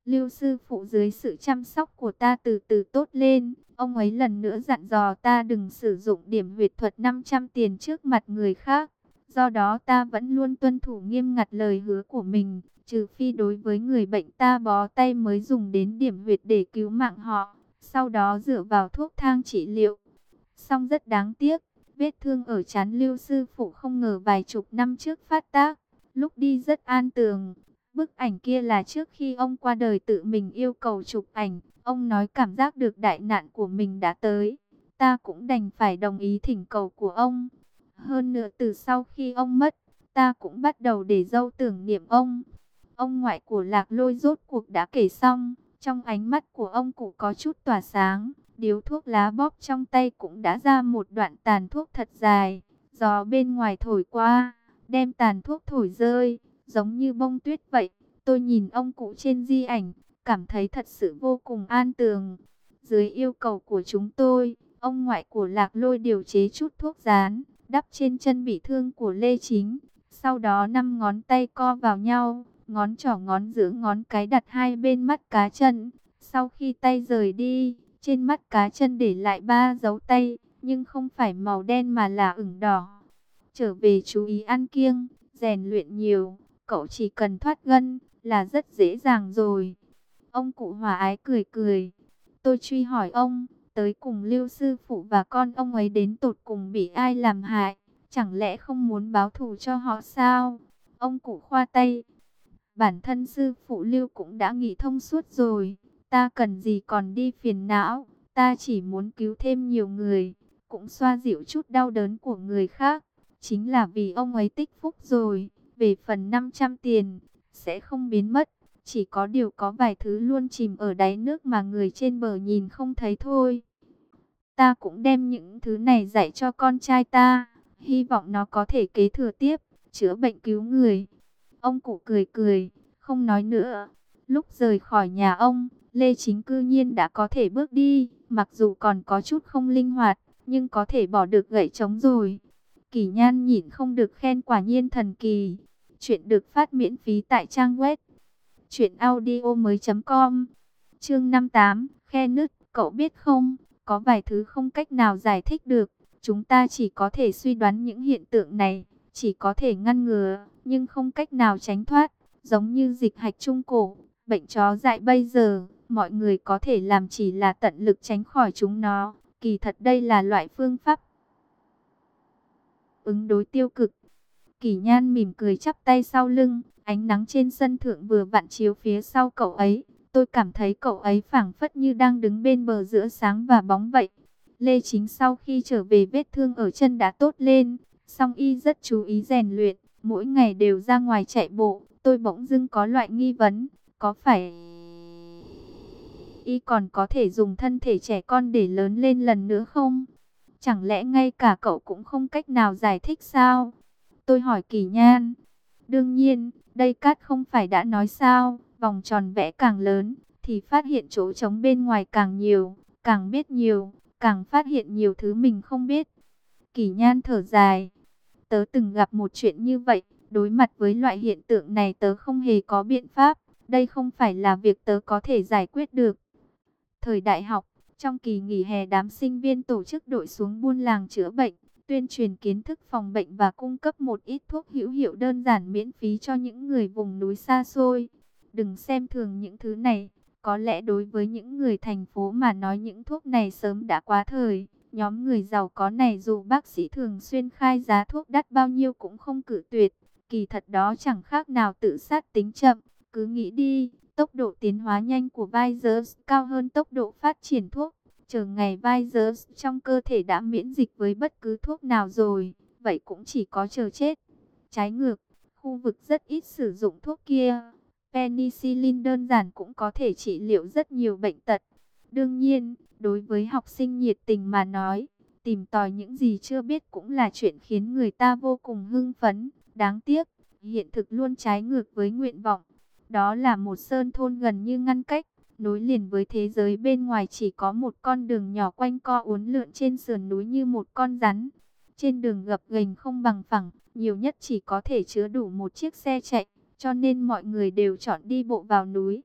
Lưu sư phụ dưới sự chăm sóc của ta từ từ tốt lên. Ông ấy lần nữa dặn dò ta đừng sử dụng điểm huyệt thuật 500 tiền trước mặt người khác. Do đó ta vẫn luôn tuân thủ nghiêm ngặt lời hứa của mình, trừ phi đối với người bệnh ta bó tay mới dùng đến điểm huyệt để cứu mạng họ, sau đó dựa vào thuốc thang trị liệu. Song rất đáng tiếc, vết thương ở trán Lưu sư phụ không ngờ vài chục năm trước phát tác, lúc đi rất an tường. Bức ảnh kia là trước khi ông qua đời tự mình yêu cầu chụp ảnh, ông nói cảm giác được đại nạn của mình đã tới. Ta cũng đành phải đồng ý thỉnh cầu của ông. Hơn nữa từ sau khi ông mất, ta cũng bắt đầu để dâu tưởng niệm ông. Ông ngoại của Lạc Lôi rốt cuộc đã kể xong, trong ánh mắt của ông cụ có chút tỏa sáng, điếu thuốc lá bóp trong tay cũng đã ra một đoạn tàn thuốc thật dài. Gió bên ngoài thổi qua, đem tàn thuốc thổi rơi, giống như bông tuyết vậy. Tôi nhìn ông cụ trên di ảnh, cảm thấy thật sự vô cùng an tường. Dưới yêu cầu của chúng tôi, ông ngoại của Lạc Lôi điều chế chút thuốc rán, đắp trên chân bị thương của Lê Chính. Sau đó 5 ngón tay co vào nhau, ngón trỏ ngón giữa ngón cái đặt hai bên mắt cá chân. Sau khi tay rời đi, trên mắt cá chân để lại 3 dấu tay, nhưng không phải màu đen mà là ửng đỏ. Trở về chú ý ăn kiêng, rèn luyện nhiều, cậu chỉ cần thoát gân là rất dễ dàng rồi. Ông cụ hòa ái cười cười. Tôi truy hỏi ông, tới cùng Lưu sư phụ và con ông ấy đến tột cùng bị ai làm hại, chẳng lẽ không muốn báo thù cho họ sao? Ông cụ khoa tay. Bản thân sư phụ Lưu cũng đã nghĩ thông suốt rồi, ta cần gì còn đi phiền não, ta chỉ muốn cứu thêm nhiều người, cũng xoa dịu chút đau đớn của người khác, chính là vì ông ấy tích phúc rồi. Về phần 500 tiền, sẽ không biến mất, chỉ có điều có vài thứ luôn chìm ở đáy nước mà người trên bờ nhìn không thấy thôi. Ta cũng đem những thứ này dạy cho con trai ta, hy vọng nó có thể kế thừa tiếp, chữa bệnh cứu người. Ông cụ cười cười, không nói nữa. Lúc rời khỏi nhà ông, Lê Chính cư nhiên đã có thể bước đi, mặc dù còn có chút không linh hoạt, nhưng có thể bỏ được gậy trống rồi. Kỳ Nhan nhịn không được khen quả nhiên thần kỳ. Chuyện được phát miễn phí tại trang web truyệnaudiomoi.com. Chương 58, khe nứt, cậu biết không, có vài thứ không cách nào giải thích được, chúng ta chỉ có thể suy đoán những hiện tượng này, chỉ có thể ngăn ngừa, nhưng không cách nào tránh thoát, giống như dịch hạch trung cổ, bệnh chó dại bây giờ, mọi người có thể làm chỉ là tận lực tránh khỏi chúng nó, kỳ thật đây là loại phương pháp ứng đối tiêu cực. Kỳ Nhan mỉm cười chắp tay sau lưng, ánh nắng trên sân thượng vừa vặn chiếu phía sau cậu ấy. Tôi cảm thấy cậu ấy phảng phất như đang đứng bên bờ giữa sáng và bóng vậy. Lê Chính sau khi trở về vết thương ở chân đã tốt lên, song y rất chú ý rèn luyện, mỗi ngày đều ra ngoài chạy bộ. Tôi bỗng dưng có loại nghi vấn, có phải y còn có thể dùng thân thể trẻ con để lớn lên lần nữa không? Chẳng lẽ ngay cả cậu cũng không cách nào giải thích sao? Tôi hỏi Kỳ Nhan. Đương nhiên, đây Cát không phải đã nói sao, vòng tròn vẽ càng lớn, thì phát hiện chỗ trống bên ngoài càng nhiều, càng biết nhiều, càng phát hiện nhiều thứ mình không biết. Kỳ Nhan thở dài. Tớ từng gặp một chuyện như vậy, đối mặt với loại hiện tượng này tớ không hề có biện pháp, đây không phải là việc tớ có thể giải quyết được. Thời đại học, trong kỳ nghỉ hè đám sinh viên tổ chức đội xuống buôn làng chữa bệnh, tuyên truyền kiến thức phòng bệnh và cung cấp một ít thuốc hữu hiệu đơn giản miễn phí cho những người vùng núi xa xôi. Đừng xem thường những thứ này, có lẽ đối với những người thành phố mà nói những thuốc này sớm đã quá thời. Nhóm người giàu có này dù bác sĩ thường xuyên khai giá thuốc đắt bao nhiêu cũng không cự tuyệt. Kỳ thật đó chẳng khác nào tự sát tính chậm, cứ nghĩ đi. Tốc độ tiến hóa nhanh của virus cao hơn tốc độ phát triển thuốc. Chờ ngày virus trong cơ thể đã miễn dịch với bất cứ thuốc nào rồi, vậy cũng chỉ có chờ chết. Trái ngược, khu vực rất ít sử dụng thuốc kia, penicillin đơn giản cũng có thể trị liệu rất nhiều bệnh tật. Đương nhiên, đối với học sinh nhiệt tình mà nói, tìm tòi những gì chưa biết cũng là chuyện khiến người ta vô cùng hưng phấn. Đáng tiếc, hiện thực luôn trái ngược với nguyện vọng. Đó là một sơn thôn gần như ngăn cách, nối liền với thế giới bên ngoài chỉ có một con đường nhỏ quanh co uốn lượn trên sườn núi như một con rắn. Trên đường gập ghềnh không bằng phẳng, nhiều nhất chỉ có thể chứa đủ một chiếc xe chạy, cho nên mọi người đều chọn đi bộ vào núi.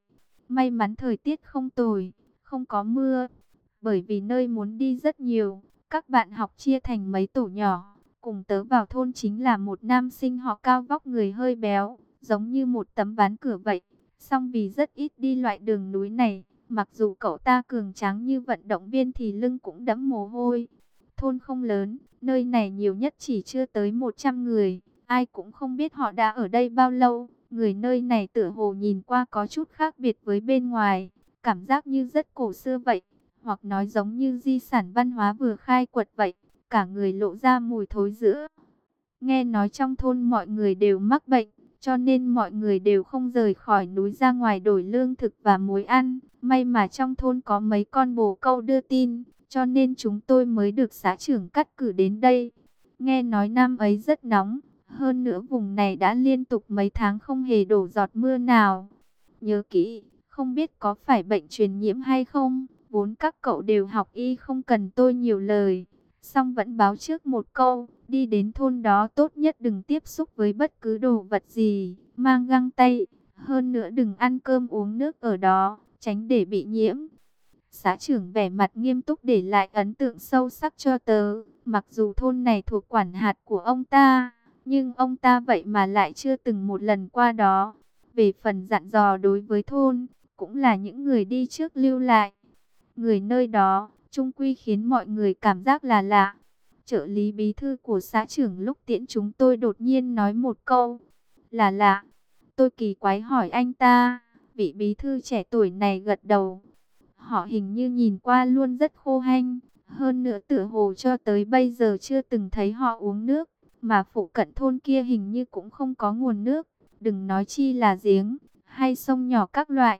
May mắn thời tiết không tồi, không có mưa, bởi vì nơi muốn đi rất nhiều. Các bạn học chia thành mấy tổ nhỏ, cùng tớ vào thôn chính là một nam sinh họ Cao, vóc người hơi béo, giống như một tấm ván cửa vậy. Song vì rất ít đi loại đường núi này, mặc dù cậu ta cường tráng như vận động viên thì lưng cũng đẫm mồ hôi. Thôn không lớn, nơi này nhiều nhất chỉ chưa tới 100 người, ai cũng không biết họ đã ở đây bao lâu. Người nơi này tựa hồ nhìn qua có chút khác biệt với bên ngoài, cảm giác như rất cổ xưa vậy, hoặc nói giống như di sản văn hóa vừa khai quật vậy, cả người lộ ra mùi thối rữa. Nghe nói trong thôn mọi người đều mắc bệnh, cho nên mọi người đều không rời khỏi núi ra ngoài đổi lương thực và muối ăn. May mà trong thôn có mấy con bồ câu đưa tin, cho nên chúng tôi mới được xã trưởng cắt cử đến đây. Nghe nói năm ấy rất nóng, hơn nữa vùng này đã liên tục mấy tháng không hề đổ giọt mưa nào. Nhớ kỹ, không biết có phải bệnh truyền nhiễm hay không, vốn các cậu đều học y không cần tôi nhiều lời. Song vẫn báo trước một câu, đi đến thôn đó tốt nhất đừng tiếp xúc với bất cứ đồ vật gì, mang găng tay, hơn nữa đừng ăn cơm uống nước ở đó, tránh để bị nhiễm. Xã trưởng vẻ mặt nghiêm túc để lại ấn tượng sâu sắc cho tớ, mặc dù thôn này thuộc quản hạt của ông ta, nhưng ông ta vậy mà lại chưa từng một lần qua đó. Về phần dặn dò đối với thôn, cũng là những người đi trước lưu lại. Người nơi đó, chung quy khiến mọi người cảm giác là lạ. Trợ lý bí thư của xã trưởng lúc tiễn chúng tôi đột nhiên nói một câu, là lạ. Tôi kỳ quái hỏi anh ta, vị bí thư trẻ tuổi này gật đầu. Họ hình như nhìn qua luôn rất khô hanh, hơn nữa tựa hồ cho tới bây giờ chưa từng thấy họ uống nước, mà phụ cận thôn kia hình như cũng không có nguồn nước, đừng nói chi là giếng hay sông nhỏ các loại.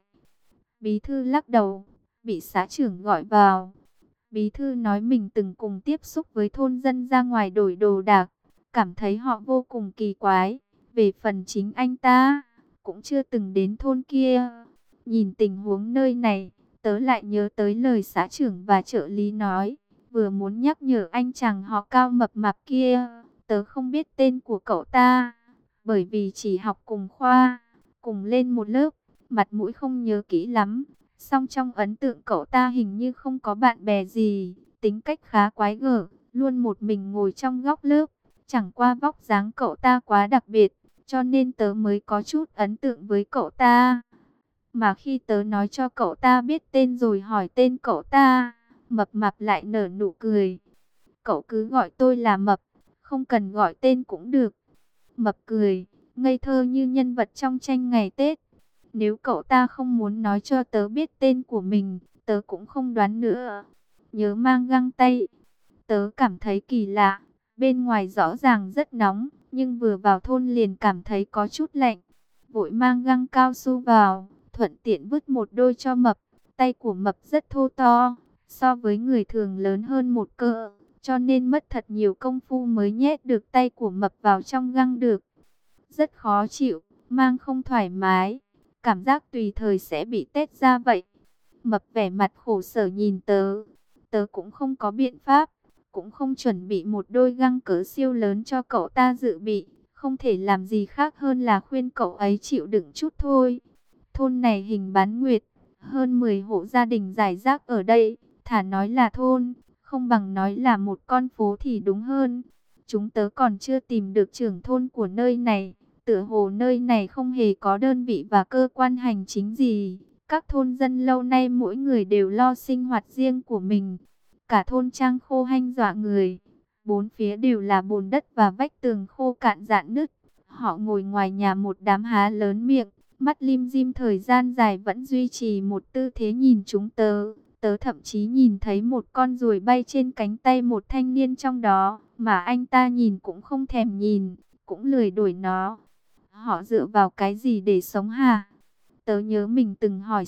Bí thư lắc đầu, bị xã trưởng gọi vào. Bí thư nói mình từng cùng tiếp xúc với thôn dân ra ngoài đổi đồ đạc, cảm thấy họ vô cùng kỳ quái. Về phần chính anh ta, cũng chưa từng đến thôn kia. Nhìn tình huống nơi này, tớ lại nhớ tới lời xã trưởng và trợ lý nói. Vừa muốn nhắc nhở anh chàng họ Cao mập mạp kia, tớ không biết tên của cậu ta, bởi vì chỉ học cùng khoa, cùng lên một lớp, mặt mũi không nhớ kỹ lắm. Song trong ấn tượng cậu ta hình như không có bạn bè gì, tính cách khá quái gở, luôn một mình ngồi trong góc lớp. Chẳng qua vóc dáng cậu ta quá đặc biệt, cho nên tớ mới có chút ấn tượng với cậu ta. Mà khi tớ nói cho cậu ta biết tên rồi hỏi tên cậu ta, mập mạp lại nở nụ cười. Cậu cứ gọi tôi là Mập, không cần gọi tên cũng được. Mập cười, ngây thơ như nhân vật trong tranh ngày Tết. Nếu cậu ta không muốn nói cho tớ biết tên của mình, tớ cũng không đoán nữa. Nhớ mang găng tay. Tớ cảm thấy kỳ lạ. Bên ngoài rõ ràng rất nóng, nhưng vừa vào thôn liền cảm thấy có chút lạnh. Vội mang găng cao su vào, thuận tiện vứt một đôi cho Mập. Tay của Mập rất thô to, so với người thường lớn hơn một cỡ, cho nên mất thật nhiều công phu mới nhét được tay của Mập vào trong găng được. Rất khó chịu, mang không thoải mái, cảm giác tùy thời sẽ bị tét ra vậy. Mập vẻ mặt khổ sở nhìn tớ. Tớ cũng không có biện pháp, cũng không chuẩn bị một đôi găng cỡ siêu lớn cho cậu ta dự bị. Không thể làm gì khác hơn là khuyên cậu ấy chịu đựng chút thôi. Thôn này hình bán nguyệt, hơn 10 hộ gia đình rải rác ở đây. Thà nói là thôn, không bằng nói là một con phố thì đúng hơn. Chúng tớ còn chưa tìm được trưởng thôn của nơi này. Tựa hồ nơi này không hề có đơn vị và cơ quan hành chính gì. Các thôn dân lâu nay mỗi người đều lo sinh hoạt riêng của mình. Cả thôn trang khô hanh dọa người. Bốn phía đều là bùn đất và vách tường khô cạn rạn nứt. Họ ngồi ngoài nhà một đám há lớn miệng, mắt lim dim thời gian dài vẫn duy trì một tư thế nhìn chúng tớ. Tớ thậm chí nhìn thấy một con ruồi bay trên cánh tay một thanh niên trong đó, mà anh ta nhìn cũng không thèm nhìn, cũng lười đuổi nó. Họ dựa vào cái gì để sống hả? Tớ nhớ mình từng hỏi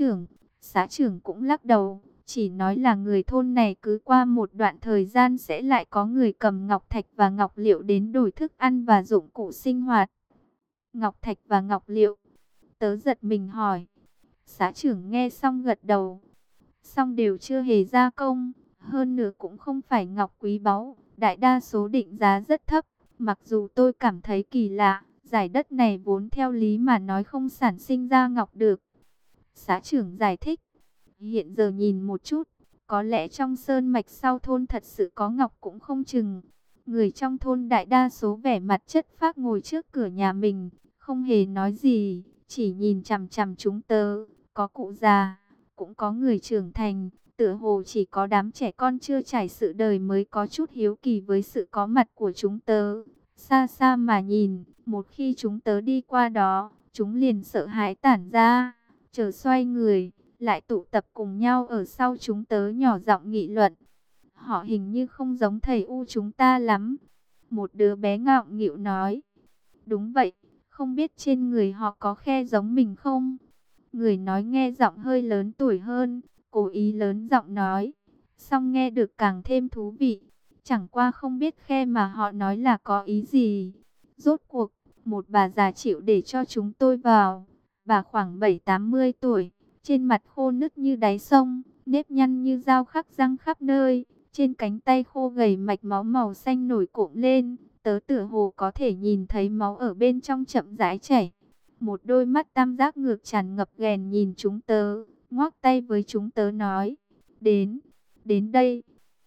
xã trưởng cũng lắc đầu, chỉ nói là người thôn này cứ qua một đoạn thời gian sẽ lại có người cầm ngọc thạch và ngọc liệu đến đổi thức ăn và dụng cụ sinh hoạt. Ngọc thạch và ngọc liệu? Tớ giật mình hỏi. Xã trưởng nghe xong gật đầu. Xong đều chưa hề gia công, hơn nữa cũng không phải ngọc quý báu, đại đa số định giá rất thấp. Mặc dù tôi cảm thấy kỳ lạ, giải đất này vốn theo lý mà nói không sản sinh ra ngọc được. Xã trưởng giải thích, hiện giờ nhìn một chút, có lẽ trong sơn mạch sau thôn thật sự có ngọc cũng không chừng. Người trong thôn đại đa số vẻ mặt chất phác ngồi trước cửa nhà mình, không hề nói gì, chỉ nhìn chằm chằm chúng tớ. Có cụ già, cũng có người trưởng thành, tựa hồ chỉ có đám trẻ con chưa trải sự đời mới có chút hiếu kỳ với sự có mặt của chúng tớ. Xa xa mà nhìn, một khi chúng tớ đi qua đó, chúng liền sợ hãi tản ra, chờ xoay người, lại tụ tập cùng nhau ở sau chúng tớ nhỏ giọng nghị luận. Họ hình như không giống thầy U chúng ta lắm. Một đứa bé ngạo nghịu nói. Đúng vậy, không biết trên người họ có khe giống mình không? Người nói nghe giọng hơi lớn tuổi hơn, cố ý lớn giọng nói. Xong nghe được càng thêm thú vị. Chẳng qua không biết khe mà họ nói là có ý gì. Rốt cuộc, một bà già chịu để cho chúng tôi vào. Bà khoảng 7-80 tuổi, trên mặt khô nứt như đáy sông, nếp nhăn như dao khắc răng khắp nơi. Trên cánh tay khô gầy mạch máu màu xanh nổi cộm lên, tớ tựa hồ có thể nhìn thấy máu ở bên trong chậm rãi chảy. Một đôi mắt tam giác ngược tràn ngập ghèn nhìn chúng tớ, ngoắc tay với chúng tớ nói, đến đây.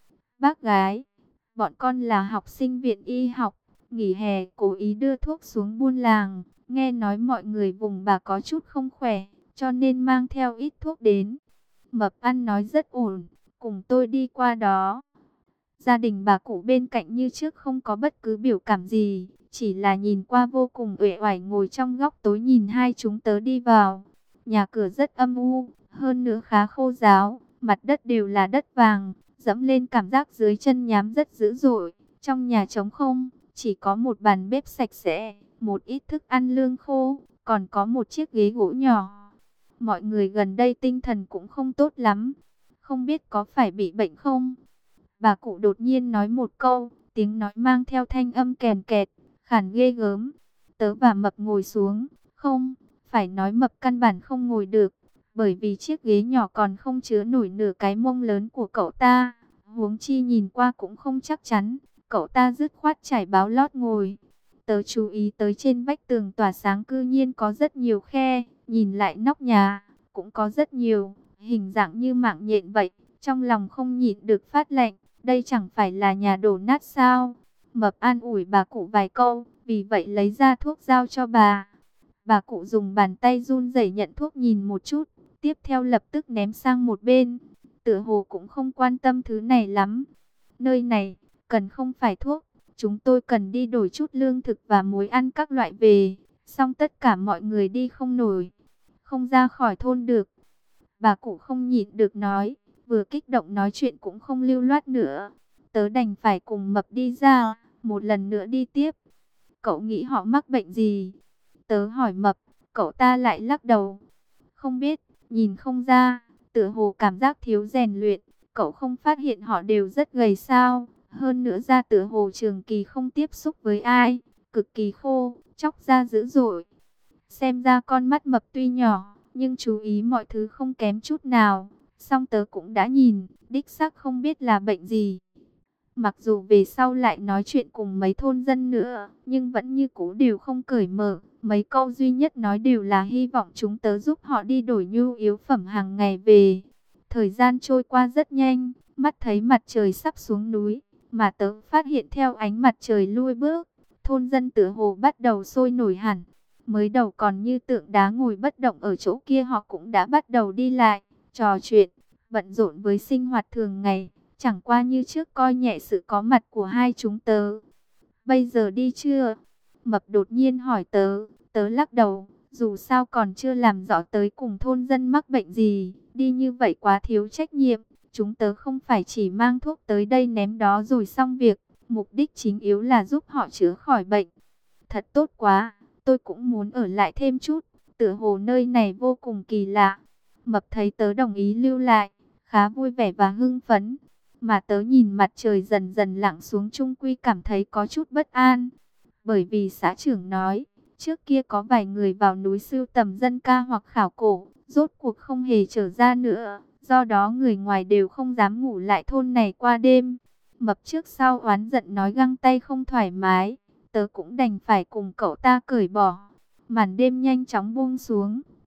Bác gái, bọn con là học sinh viện y học, nghỉ hè cố ý đưa thuốc xuống buôn làng, nghe nói mọi người vùng bà có chút không khỏe, cho nên mang theo ít thuốc đến. Mập ăn nói rất ổn, cùng tôi đi qua đó. Gia đình bà cụ bên cạnh như trước không có bất cứ biểu cảm gì, chỉ là nhìn qua vô cùng uể oải ngồi trong góc tối nhìn hai chúng tớ đi vào. Nhà cửa rất âm u, hơn nữa khá khô ráo, mặt đất đều là đất vàng, dẫm lên cảm giác dưới chân nhám rất dữ dội. Trong nhà trống không, chỉ có một bàn bếp sạch sẽ, một ít thức ăn lương khô, còn có một chiếc ghế gỗ nhỏ. Mọi người gần đây tinh thần cũng không tốt lắm, không biết có phải bị bệnh không? Bà cụ đột nhiên nói một câu, tiếng nói mang theo thanh âm kèn kẹt, khản ghê gớm. Tớ và Mập ngồi xuống, không, phải nói Mập căn bản không ngồi được, bởi vì chiếc ghế nhỏ còn không chứa nổi nửa cái mông lớn của cậu ta. Huống chi nhìn qua cũng không chắc chắn, cậu ta dứt khoát trải báo lót ngồi. Tớ chú ý tới trên vách tường tỏa sáng cư nhiên có rất nhiều khe, nhìn lại nóc nhà, cũng có rất nhiều, hình dạng như mạng nhện vậy, trong lòng không nhịn được phát lạnh. Đây chẳng phải là nhà đổ nát sao? Mập an ủi bà cụ vài câu, vì vậy lấy ra thuốc giao cho bà. Bà cụ dùng bàn tay run rẩy nhận thuốc nhìn một chút, tiếp theo lập tức ném sang một bên. Tựa hồ cũng không quan tâm thứ này lắm. Nơi này, cần không phải thuốc, chúng tôi cần đi đổi chút lương thực và muối ăn các loại về. Xong tất cả mọi người đi không nổi, không ra khỏi thôn được. Bà cụ không nhịn được nói, vừa kích động nói chuyện cũng không lưu loát nữa. Tớ đành phải cùng Mập đi ra, một lần nữa đi tiếp. Cậu nghĩ họ mắc bệnh gì? Tớ hỏi Mập, cậu ta lại lắc đầu. Không biết, nhìn không ra, tựa hồ cảm giác thiếu rèn luyện. Cậu không phát hiện họ đều rất gầy sao? Hơn nữa da tựa hồ trường kỳ không tiếp xúc với ai, cực kỳ khô, chóc da dữ dội. Xem ra con mắt Mập tuy nhỏ, nhưng chú ý mọi thứ không kém chút nào. Song tớ cũng đã nhìn, đích xác không biết là bệnh gì. Mặc dù về sau lại nói chuyện cùng mấy thôn dân nữa, nhưng vẫn như cũ đều không cởi mở. Mấy câu duy nhất nói đều là hy vọng chúng tớ giúp họ đi đổi nhu yếu phẩm hàng ngày về. Thời gian trôi qua rất nhanh, mắt thấy mặt trời sắp xuống núi, mà tớ phát hiện theo ánh mặt trời lui bước, thôn dân tựa hồ bắt đầu sôi nổi hẳn. Mới đầu còn như tượng đá ngồi bất động ở chỗ kia, họ cũng đã bắt đầu đi lại, trò chuyện, bận rộn với sinh hoạt thường ngày, chẳng qua như trước coi nhẹ sự có mặt của hai chúng tớ. Bây giờ đi chưa? Mập đột nhiên hỏi tớ, tớ lắc đầu, dù sao còn chưa làm rõ tới cùng thôn dân mắc bệnh gì, đi như vậy quá thiếu trách nhiệm. Chúng tớ không phải chỉ mang thuốc tới đây ném đó rồi xong việc, mục đích chính yếu là giúp họ chữa khỏi bệnh. Thật tốt quá, tôi cũng muốn ở lại thêm chút, tựa hồ nơi này vô cùng kỳ lạ. Mập thấy tớ đồng ý lưu lại, khá vui vẻ và hưng phấn. Mà tớ nhìn mặt trời dần dần lặn xuống trung quy cảm thấy có chút bất an. Bởi vì xã trưởng nói, trước kia có vài người vào núi sưu tầm dân ca hoặc khảo cổ, rốt cuộc không hề trở ra nữa. Do đó người ngoài đều không dám ngủ lại thôn này qua đêm. Mập trước sau oán giận nói găng tay không thoải mái. Tớ cũng đành phải cùng cậu ta cởi bỏ. Màn đêm nhanh chóng buông xuống,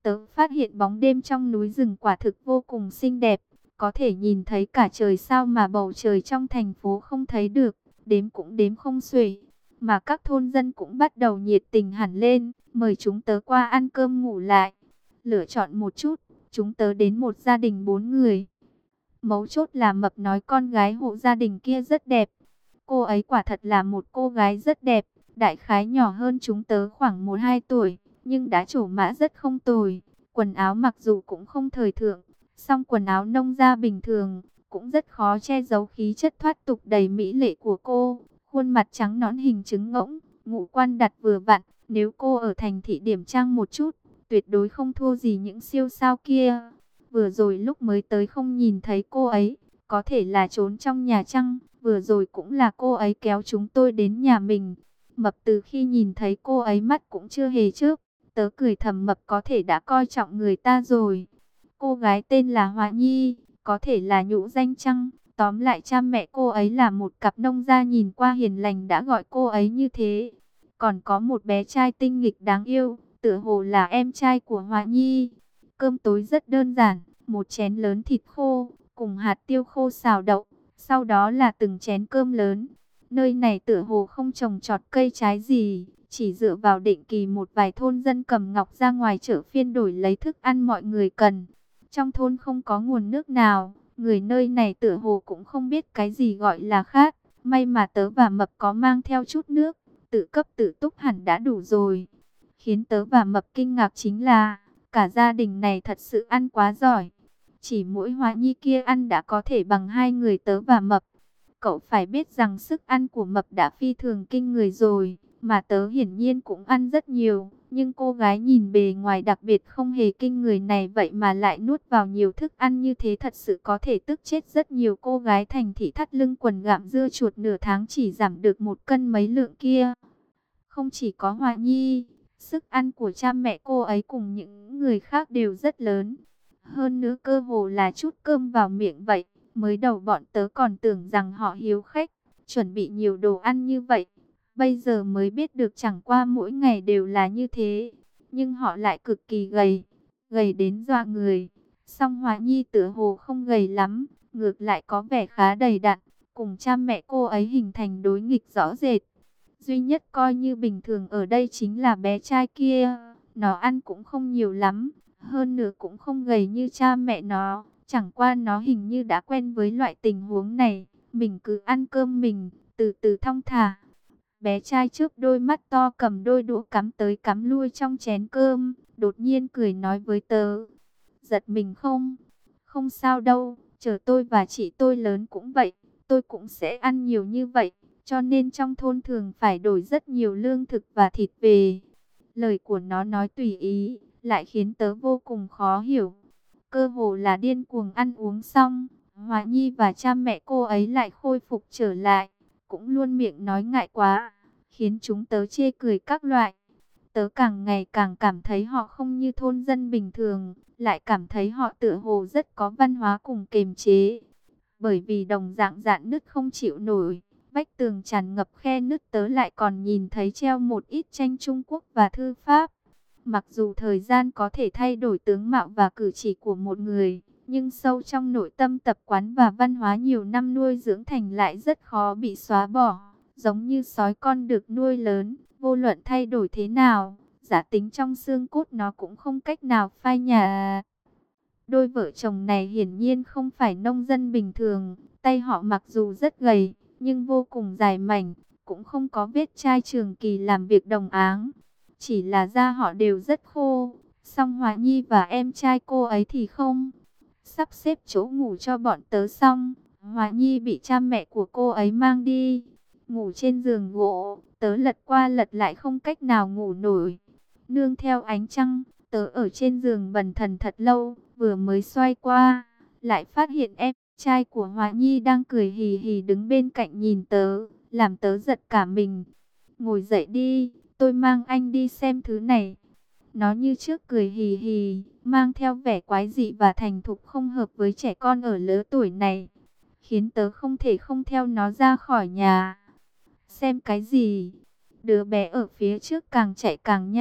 Tớ phát hiện bóng đêm trong núi rừng quả thực vô cùng xinh đẹp, có thể nhìn thấy cả trời sao mà bầu trời trong thành phố không thấy được, đếm cũng đếm không xuể. Mà các thôn dân cũng bắt đầu nhiệt tình hẳn lên, mời chúng tớ qua ăn cơm ngủ lại. Lựa chọn một chút, chúng tớ đến một gia đình 4 người. Mấu chốt là Mập nói con gái hộ gia đình kia rất đẹp. Cô ấy quả thật là một cô gái rất đẹp, đại khái nhỏ hơn chúng tớ khoảng 1-2 tuổi, nhưng đã trổ mã rất không tồi. Quần áo mặc dù cũng không thời thượng, song quần áo nông gia bình thường, cũng rất khó che giấu khí chất thoát tục đầy mỹ lệ của cô. Khuôn mặt trắng nõn hình trứng ngỗng, ngũ quan đặt vừa vặn, nếu cô ở thành thị điểm trang một chút, tuyệt đối không thua gì những siêu sao kia. Vừa rồi lúc mới tới không nhìn thấy cô ấy, có thể là trốn trong nhà chăng, vừa rồi cũng là cô ấy kéo chúng tôi đến nhà mình. Mập từ khi nhìn thấy cô ấy mắt cũng chưa hề chớp, tớ cười thầm Mập có thể đã coi trọng người ta rồi. Cô gái tên là Hoa Nhi, có thể là nhũ danh chăng? Tóm lại cha mẹ cô ấy là một cặp nông gia nhìn qua hiền lành đã gọi cô ấy như thế. Còn có một bé trai tinh nghịch đáng yêu, tựa hồ là em trai của Hoa Nhi. Cơm tối rất đơn giản, một chén lớn thịt khô, cùng hạt tiêu khô xào đậu, sau đó là từng chén cơm lớn. Nơi này tựa hồ không trồng trọt cây trái gì, chỉ dựa vào định kỳ một vài thôn dân cầm ngọc ra ngoài chợ phiên đổi lấy thức ăn mọi người cần. Trong thôn không có nguồn nước nào, người nơi này tựa hồ cũng không biết cái gì gọi là khát. May mà tớ và Mập có mang theo chút nước, tự cấp tự túc hẳn đã đủ rồi. Khiến tớ và Mập kinh ngạc chính là, cả gia đình này thật sự ăn quá giỏi. Chỉ mỗi Hoa Nhi kia ăn đã có thể bằng 2 người tớ và Mập. Cậu phải biết rằng sức ăn của Mập đã phi thường kinh người rồi, mà tớ hiển nhiên cũng ăn rất nhiều. Nhưng cô gái nhìn bề ngoài đặc biệt không hề kinh người này vậy mà lại nuốt vào nhiều thức ăn như thế, thật sự có thể tức chết rất nhiều cô gái thành thị thắt lưng quần gặm dưa chuột nửa tháng chỉ giảm được 1 cân mấy lượng kia. Không chỉ có Hoa Nhi, sức ăn của cha mẹ cô ấy cùng những người khác đều rất lớn. Hơn nữa cơ hồ là chút cơm vào miệng vậy. Mới đầu bọn tớ còn tưởng rằng họ hiếu khách, chuẩn bị nhiều đồ ăn như vậy. Bây giờ mới biết được chẳng qua mỗi ngày đều là như thế. Nhưng họ lại cực kỳ gầy, gầy đến dọa người. Song Hoa Nhi tựa hồ không gầy lắm, ngược lại có vẻ khá đầy đặn, cùng cha mẹ cô ấy hình thành đối nghịch rõ rệt. Duy nhất coi như bình thường ở đây chính là bé trai kia, nó ăn cũng không nhiều lắm, hơn nữa cũng không gầy như cha mẹ nó. Chẳng qua nó hình như đã quen với loại tình huống này, mình cứ ăn cơm mình, từ từ thong thả. Bé trai chớp đôi mắt to cầm đôi đũa cắm tới cắm lui trong chén cơm, đột nhiên cười nói với tớ. Giật mình không? Không sao đâu, chờ tôi và chị tôi lớn cũng vậy, tôi cũng sẽ ăn nhiều như vậy, cho nên trong thôn thường phải đổi rất nhiều lương thực và thịt về. Lời của nó nói tùy ý, lại khiến tớ vô cùng khó hiểu. Cơ hồ là điên cuồng ăn uống xong, Hoa Nhi và cha mẹ cô ấy lại khôi phục trở lại, cũng luôn miệng nói ngại quá, khiến chúng tớ chê cười các loại. Tớ càng ngày càng cảm thấy họ không như thôn dân bình thường, lại cảm thấy họ tựa hồ rất có văn hóa cùng kiềm chế. Bởi vì đồng dạng rạn nứt không chịu nổi, vách tường tràn ngập khe nứt, tớ lại còn nhìn thấy treo một ít tranh Trung Quốc và thư pháp. Mặc dù thời gian có thể thay đổi tướng mạo và cử chỉ của một người, nhưng sâu trong nội tâm tập quán và văn hóa nhiều năm nuôi dưỡng thành lại rất khó bị xóa bỏ. Giống như sói con được nuôi lớn, vô luận thay đổi thế nào, giả tính trong xương cốt nó cũng không cách nào phai nhạt. Đôi vợ chồng này hiển nhiên không phải nông dân bình thường, tay họ mặc dù rất gầy, nhưng vô cùng dài mảnh, cũng không có vết chai trường kỳ làm việc đồng áng. Chỉ là da họ đều rất khô, song Hoa Nhi và em trai cô ấy thì không. Sắp xếp chỗ ngủ cho bọn tớ xong, Hoa Nhi bị cha mẹ của cô ấy mang đi. Ngủ trên giường gỗ, tớ lật qua lật lại không cách nào ngủ nổi. Nương theo ánh trăng, tớ ở trên giường bần thần thật lâu, vừa mới xoay qua, lại phát hiện em trai của Hoa Nhi đang cười hì hì đứng bên cạnh nhìn tớ, làm tớ giật cả mình. Ngồi dậy đi, tôi mang anh đi xem thứ này. Nó như trước cười hì hì, mang theo vẻ quái dị và thành thục không hợp với trẻ con ở lứa tuổi này, khiến tớ không thể không theo nó ra khỏi nhà. Xem cái gì? Đứa bé ở phía trước càng chạy càng nhanh,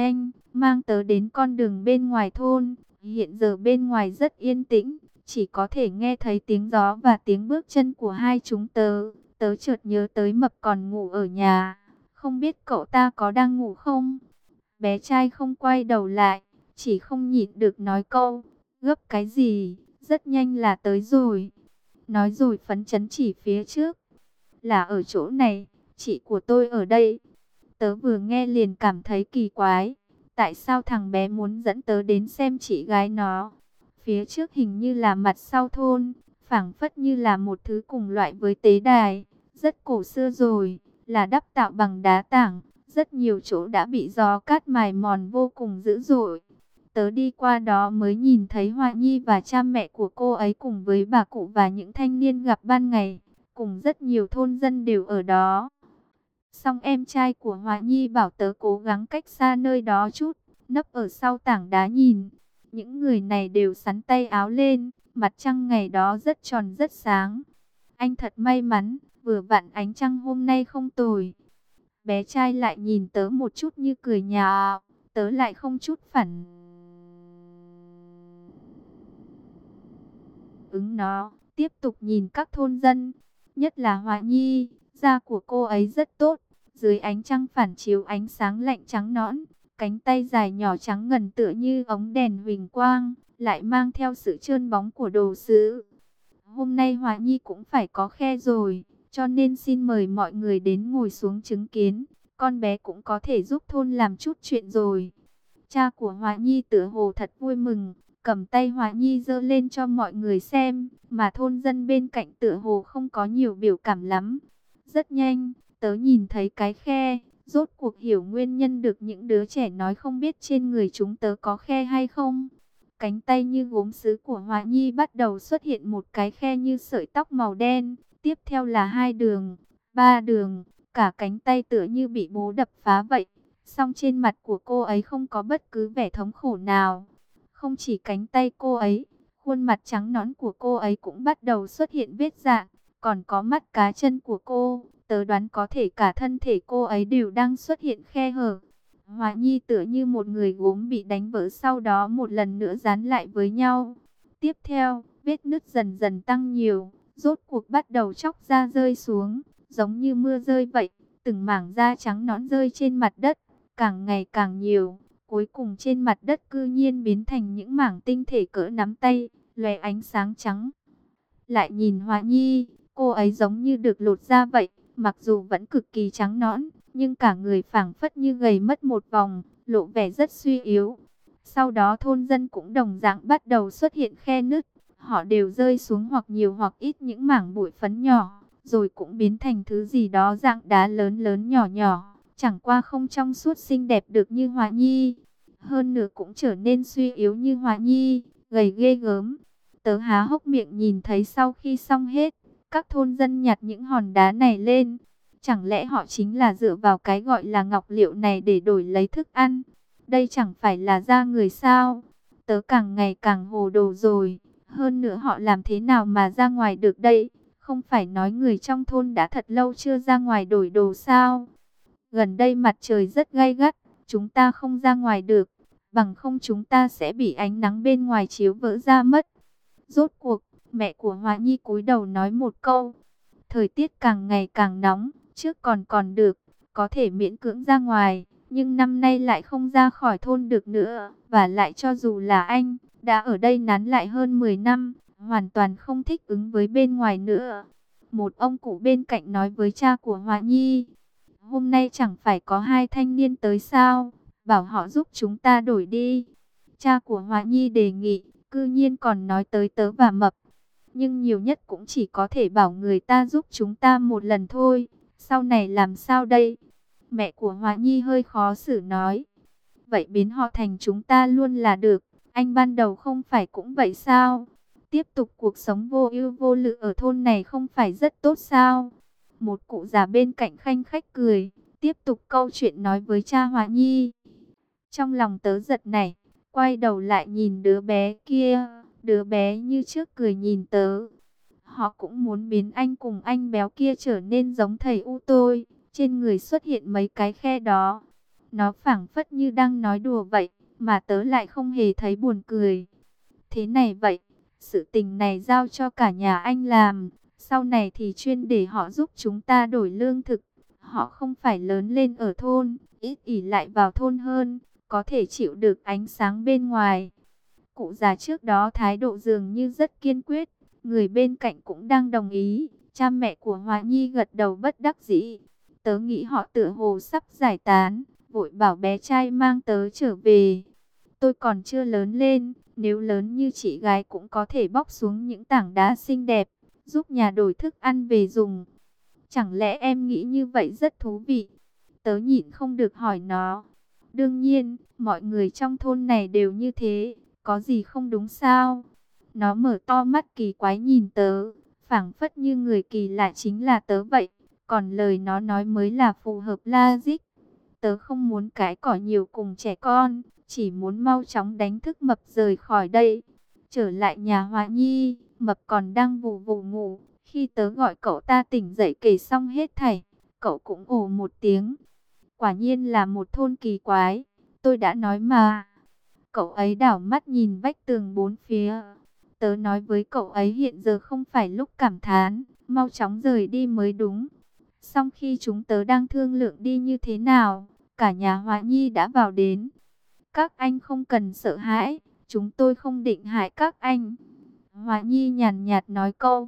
mang tớ đến con đường bên ngoài thôn. Hiện giờ bên ngoài rất yên tĩnh, chỉ có thể nghe thấy tiếng gió và tiếng bước chân của hai chúng tớ. Tớ chợt nhớ tới Mập còn ngủ ở nhà, không biết cậu ta có đang ngủ không? Bé trai không quay đầu lại, chỉ không nhịn được nói câu, gấp cái gì, rất nhanh là tới rồi. Nói rồi phấn chấn chỉ phía trước, là ở chỗ này, chị của tôi ở đây. Tớ vừa nghe liền cảm thấy kỳ quái, tại sao thằng bé muốn dẫn tớ đến xem chị gái nó? Phía trước hình như là mặt sau thôn, phảng phất như là một thứ cùng loại với tế đài, rất cổ xưa rồi, là đắp tạo bằng đá tảng, rất nhiều chỗ đã bị gió cát mài mòn vô cùng dữ dội. Tớ đi qua đó mới nhìn thấy Hoa Nhi và cha mẹ của cô ấy cùng với bà cụ và những thanh niên gặp ban ngày, cùng rất nhiều thôn dân đều ở đó. Xong em trai của Hoa Nhi bảo tớ cố gắng cách xa nơi đó chút, nấp ở sau tảng đá nhìn. Những người này đều xắn tay áo lên, mặt trăng ngày đó rất tròn rất sáng. Anh thật may mắn, vừa vặn ánh trăng hôm nay không tồi. Bé trai lại nhìn tớ một chút như cười nhạo, tớ lại không chút phản ứng nó, tiếp tục nhìn các thôn dân, nhất là Hoa Nhi, da của cô ấy rất tốt, dưới ánh trăng phản chiếu ánh sáng lạnh trắng nõn, cánh tay dài nhỏ trắng ngần tựa như ống đèn huỳnh quang, lại mang theo sự trơn bóng của đồ sứ. Hôm nay Hoa Nhi cũng phải có khe rồi, cho nên xin mời mọi người đến ngồi xuống chứng kiến, con bé cũng có thể giúp thôn làm chút chuyện rồi. Cha của Hoa Nhi tựa hồ thật vui mừng, cầm tay Hoa Nhi giơ lên cho mọi người xem, mà thôn dân bên cạnh tựa hồ không có nhiều biểu cảm lắm. Rất nhanh, tớ nhìn thấy cái khe, rốt cuộc hiểu nguyên nhân được những đứa trẻ nói không biết trên người chúng tớ có khe hay không. Cánh tay như gốm sứ của Hoa Nhi bắt đầu xuất hiện một cái khe như sợi tóc màu đen, tiếp theo là 2 đường, 3 đường, cả cánh tay tựa như bị bố đập phá vậy. Song trên mặt của cô ấy không có bất cứ vẻ thống khổ nào. Không chỉ cánh tay cô ấy, khuôn mặt trắng nõn của cô ấy cũng bắt đầu xuất hiện vết rạn, còn có mắt cá chân của cô, tớ đoán có thể cả thân thể cô ấy đều đang xuất hiện khe hở. Hoa Nhi tựa như một người gốm bị đánh vỡ, sau đó một lần nữa dán lại với nhau. Tiếp theo, vết nứt dần dần tăng nhiều, rốt cuộc bắt đầu chóc ra rơi xuống, giống như mưa rơi vậy. Từng mảng da trắng nõn rơi trên mặt đất, càng ngày càng nhiều. Cuối cùng trên mặt đất cư nhiên biến thành những mảng tinh thể cỡ nắm tay, lóe ánh sáng trắng. Lại nhìn Hoa Nhi, cô ấy giống như được lột da vậy, mặc dù vẫn cực kỳ trắng nõn, nhưng cả người phảng phất như gầy mất một vòng, lộ vẻ rất suy yếu. Sau đó thôn dân cũng đồng dạng bắt đầu xuất hiện khe nứt, họ đều rơi xuống hoặc nhiều hoặc ít những mảng bụi phấn nhỏ, rồi cũng biến thành thứ gì đó dạng đá lớn lớn nhỏ nhỏ, chẳng qua không trong suốt xinh đẹp được như Hoa Nhi, hơn nữa cũng trở nên suy yếu như Hoa Nhi, gầy ghê gớm. Tớ há hốc miệng nhìn thấy sau khi xong hết, các thôn dân nhặt những hòn đá này lên. Chẳng lẽ họ chính là dựa vào cái gọi là ngọc liệu này để đổi lấy thức ăn? Đây chẳng phải là da người sao? Tớ càng ngày càng hồ đồ rồi. Hơn nữa họ làm thế nào mà ra ngoài được đây? Không phải nói người trong thôn đã thật lâu chưa ra ngoài đổi đồ sao? Gần đây mặt trời rất gay gắt, chúng ta không ra ngoài được, bằng không chúng ta sẽ bị ánh nắng bên ngoài chiếu vỡ ra mất. Rốt cuộc, mẹ của Hoa Nhi cúi đầu nói một câu. Thời tiết càng ngày càng nóng, trước còn được, có thể miễn cưỡng ra ngoài, nhưng năm nay lại không ra khỏi thôn được nữa. Và lại cho dù là anh, đã ở đây nán lại hơn 10 năm, hoàn toàn không thích ứng với bên ngoài nữa. Một ông cụ bên cạnh nói với cha của Hoa Nhi, hôm nay chẳng phải có 2 thanh niên tới sao, bảo họ giúp chúng ta đổi đi. Cha của Hoa Nhi đề nghị, cư nhiên còn nói tới tớ và Mập. Nhưng nhiều nhất cũng chỉ có thể bảo người ta giúp chúng ta một lần thôi. Sau này làm sao đây? Mẹ của Hoa Nhi hơi khó xử nói. Vậy biến họ thành chúng ta luôn là được. Anh ban đầu không phải cũng vậy sao? Tiếp tục cuộc sống vô ưu vô lự ở thôn này không phải rất tốt sao? Một cụ già bên cạnh khanh khách cười, tiếp tục câu chuyện nói với cha Hoa Nhi. Trong lòng tớ giật này, quay đầu lại nhìn đứa bé kia, đứa bé như trước cười nhìn tớ. Họ cũng muốn biến anh cùng anh béo kia trở nên giống thầy U tôi, trên người xuất hiện mấy cái khe đó. Nó phảng phất như đang nói đùa vậy, mà tớ lại không hề thấy buồn cười. Thế này vậy, sự tình này giao cho cả nhà anh làm, sau này thì chuyên để họ giúp chúng ta đổi lương thực. Họ không phải lớn lên ở thôn, ít ỷ lại vào thôn hơn, có thể chịu được ánh sáng bên ngoài. Cụ già trước đó thái độ dường như rất kiên quyết, người bên cạnh cũng đang đồng ý. Cha mẹ của Hoa Nhi gật đầu bất đắc dĩ. Tớ nghĩ họ tựa hồ sắp giải tán, vội bảo bé trai mang tớ trở về. Tôi còn chưa lớn lên, nếu lớn như chị gái cũng có thể bóc xuống những tảng đá xinh đẹp, giúp nhà đổi thức ăn về dùng. Chẳng lẽ em nghĩ như vậy rất thú vị? Tớ nhịn không được hỏi nó. Đương nhiên, mọi người trong thôn này đều như thế, có gì không đúng sao? Nó mở to mắt kỳ quái nhìn tớ, phảng phất như người kỳ lạ chính là tớ vậy. Còn lời nó nói mới là phù hợp logic. Tớ không muốn cái cỏ nhiều cùng trẻ con, chỉ muốn mau chóng đánh thức Mập rời khỏi đây. Trở lại nhà Hoa Nhi, Mập còn đang vù vù ngủ. Khi tớ gọi cậu ta tỉnh dậy kể xong hết thảy, cậu cũng ồ một tiếng. Quả nhiên là một thôn kỳ quái, tôi đã nói mà. Cậu ấy đảo mắt nhìn vách tường bốn phía. Tớ nói với cậu ấy hiện giờ không phải lúc cảm thán, mau chóng rời đi mới đúng. Xong khi chúng tớ đang thương lượng đi như thế nào, cả nhà Hoa Nhi đã vào đến. Các anh không cần sợ hãi, chúng tôi không định hại các anh. Hoa Nhi nhàn nhạt nói câu.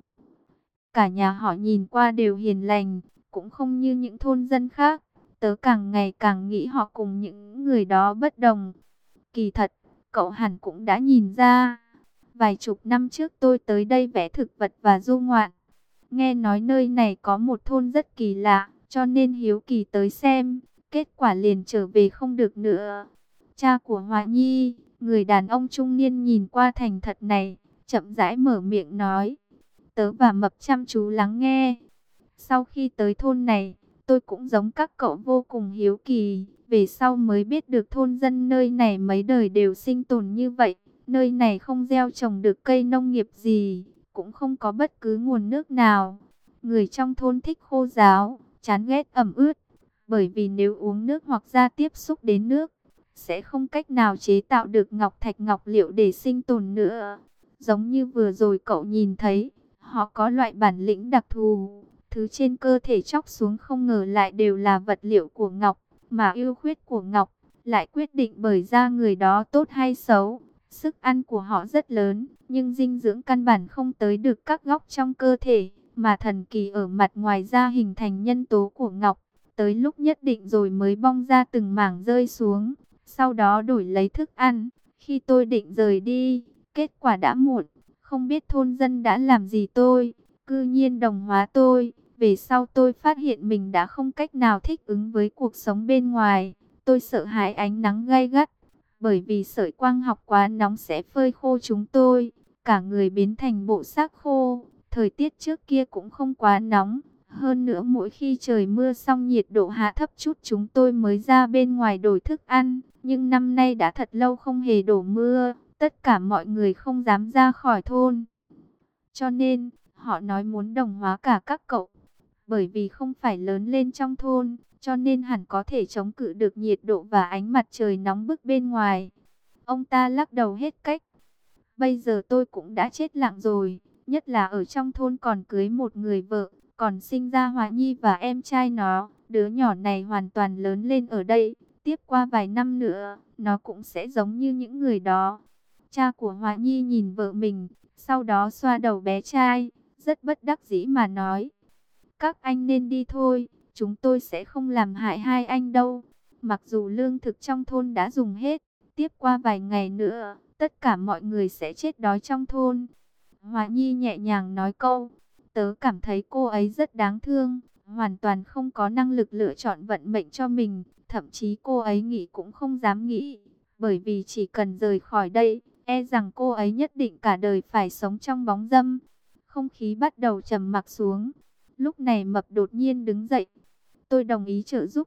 Cả nhà họ nhìn qua đều hiền lành, cũng không như những thôn dân khác. Tớ càng ngày càng nghĩ họ cùng những người đó bất đồng. Kỳ thật, cậu hẳn cũng đã nhìn ra. Vài chục năm trước tôi tới đây vẽ thực vật và du ngoạn. Nghe nói nơi này có một thôn rất kỳ lạ, cho nên hiếu kỳ tới xem. Kết quả liền trở về không được nữa. Cha của Hoa Nhi, người đàn ông trung niên nhìn qua thành thật này, chậm rãi mở miệng nói. Tớ và Mập chăm chú lắng nghe. Sau khi tới thôn này, tôi cũng giống các cậu vô cùng hiếu kỳ. Về sau mới biết được thôn dân nơi này mấy đời đều sinh tồn như vậy. Nơi này không gieo trồng được cây nông nghiệp gì, cũng không có bất cứ nguồn nước nào. Người trong thôn thích khô ráo, chán ghét ẩm ướt. Bởi vì nếu uống nước hoặc da tiếp xúc đến nước, sẽ không cách nào chế tạo được ngọc thạch ngọc liệu để sinh tồn nữa. Giống như vừa rồi cậu nhìn thấy, họ có loại bản lĩnh đặc thù. Thứ trên cơ thể chóc xuống không ngờ lại đều là vật liệu của ngọc, mà ưu khuyết của ngọc lại quyết định bởi da người đó tốt hay xấu. Sức ăn của họ rất lớn, nhưng dinh dưỡng căn bản không tới được các góc trong cơ thể, mà thần kỳ ở mặt ngoài da hình thành nhân tố của ngọc. Tới lúc nhất định rồi mới bong ra từng mảng rơi xuống, sau đó đổi lấy thức ăn. Khi tôi định rời đi, kết quả đã muộn, không biết thôn dân đã làm gì tôi, cư nhiên đồng hóa tôi. Về sau tôi phát hiện mình đã không cách nào thích ứng với cuộc sống bên ngoài. Tôi sợ hãi ánh nắng gay gắt, bởi vì sợi quang học quá nóng sẽ phơi khô chúng tôi. Cả người biến thành bộ xác khô. Thời tiết trước kia cũng không quá nóng. Hơn nữa mỗi khi trời mưa xong nhiệt độ hạ thấp chút chúng tôi mới ra bên ngoài đổi thức ăn. Nhưng năm nay đã thật lâu không hề đổ mưa. Tất cả mọi người không dám ra khỏi thôn. Cho nên, họ nói muốn đồng hóa cả các cậu. Bởi vì không phải lớn lên trong thôn, cho nên hẳn có thể chống cự được nhiệt độ và ánh mặt trời nóng bức bên ngoài. Ông ta lắc đầu hết cách. Bây giờ tôi cũng đã chết lặng rồi, nhất là ở trong thôn còn cưới một người vợ, còn sinh ra Hoa Nhi và em trai nó. Đứa nhỏ này hoàn toàn lớn lên ở đây, tiếp qua vài năm nữa, nó cũng sẽ giống như những người đó. Cha của Hoa Nhi nhìn vợ mình, sau đó xoa đầu bé trai, rất bất đắc dĩ mà nói. Các anh nên đi thôi, chúng tôi sẽ không làm hại hai anh đâu. Mặc dù lương thực trong thôn đã dùng hết, tiếp qua vài ngày nữa, tất cả mọi người sẽ chết đói trong thôn. Hoa Nhi nhẹ nhàng nói câu, tớ cảm thấy cô ấy rất đáng thương, hoàn toàn không có năng lực lựa chọn vận mệnh cho mình. Thậm chí cô ấy nghĩ cũng không dám nghĩ, bởi vì chỉ cần rời khỏi đây, e rằng cô ấy nhất định cả đời phải sống trong bóng râm. Không khí bắt đầu trầm mặc xuống. Lúc này Mập đột nhiên đứng dậy. Tôi đồng ý trợ giúp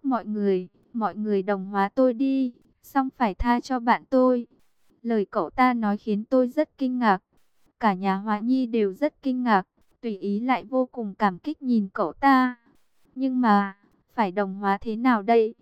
mọi người đồng hóa tôi đi, xong phải tha cho bạn tôi. Lời cậu ta nói khiến tôi rất kinh ngạc. Cả nhà Hoa Nhi đều rất kinh ngạc, Tùy Ý lại vô cùng cảm kích nhìn cậu ta. Nhưng mà, phải đồng hóa thế nào đây?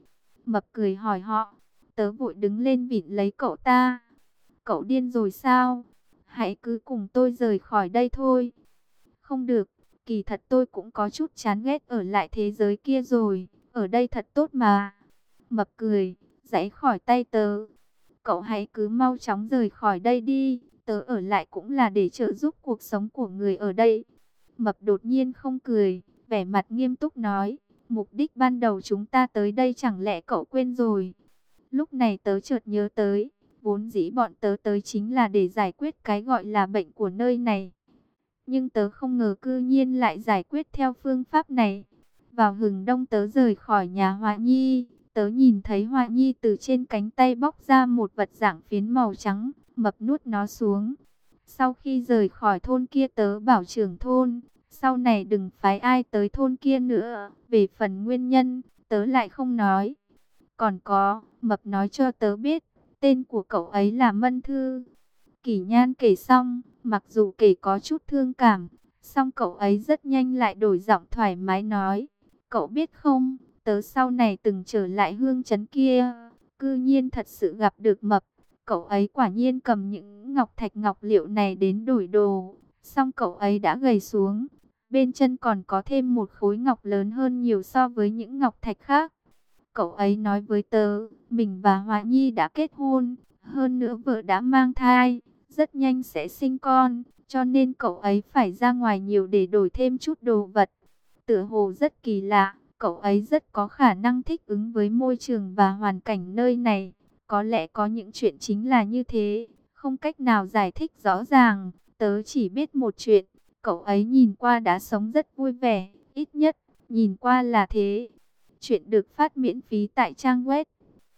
Mập cười hỏi họ. Tớ vội đứng lên vịn lấy cậu ta. Cậu điên rồi sao? Hãy cứ cùng tôi rời khỏi đây thôi. Không được, kỳ thật tôi cũng có chút chán ghét ở lại thế giới kia rồi. Ở đây thật tốt mà. Mập cười, giãy khỏi tay tớ. Cậu hãy cứ mau chóng rời khỏi đây đi. Tớ ở lại cũng là để trợ giúp cuộc sống của người ở đây. Mập đột nhiên không cười, vẻ mặt nghiêm túc nói. Mục đích ban đầu chúng ta tới đây chẳng lẽ cậu quên rồi? Lúc này tớ chợt nhớ tới. Vốn dĩ bọn tớ tới chính là để giải quyết cái gọi là bệnh của nơi này. Nhưng tớ không ngờ cư nhiên lại giải quyết theo phương pháp này. Vào hừng đông tớ rời khỏi nhà Họa Nhi. Tớ nhìn thấy Họa Nhi từ trên cánh tay bóc ra một vật dạng phiến màu trắng. Mập nuốt nó xuống. Sau khi rời khỏi thôn kia tớ bảo trưởng thôn. Sau này đừng phái ai tới thôn kia nữa. Về phần nguyên nhân, tớ lại không nói. Còn có, Mập nói cho tớ biết, tên của cậu ấy là Mân Thư. Kỷ Nhan kể xong, mặc dù kể có chút thương cảm, song cậu ấy rất nhanh lại đổi giọng thoải mái nói. Cậu biết không, tớ sau này từng trở lại hương trấn kia, cư nhiên thật sự gặp được Mập. Cậu ấy quả nhiên cầm những ngọc thạch ngọc liệu này đến đổi đồ, song cậu ấy đã gầy xuống. Bên chân còn có thêm một khối ngọc lớn hơn nhiều so với những ngọc thạch khác. Cậu ấy nói với tớ, mình và Họa Nhi đã kết hôn, hơn nữa vợ đã mang thai, rất nhanh sẽ sinh con, cho nên cậu ấy phải ra ngoài nhiều để đổi thêm chút đồ vật. Tựa hồ rất kỳ lạ, cậu ấy rất có khả năng thích ứng với môi trường và hoàn cảnh nơi này. Có lẽ có những chuyện chính là như thế, không cách nào giải thích rõ ràng. Tớ chỉ biết một chuyện, cậu ấy nhìn qua đã sống rất vui vẻ, ít nhất, nhìn qua là thế. Chuyện được phát miễn phí tại trang web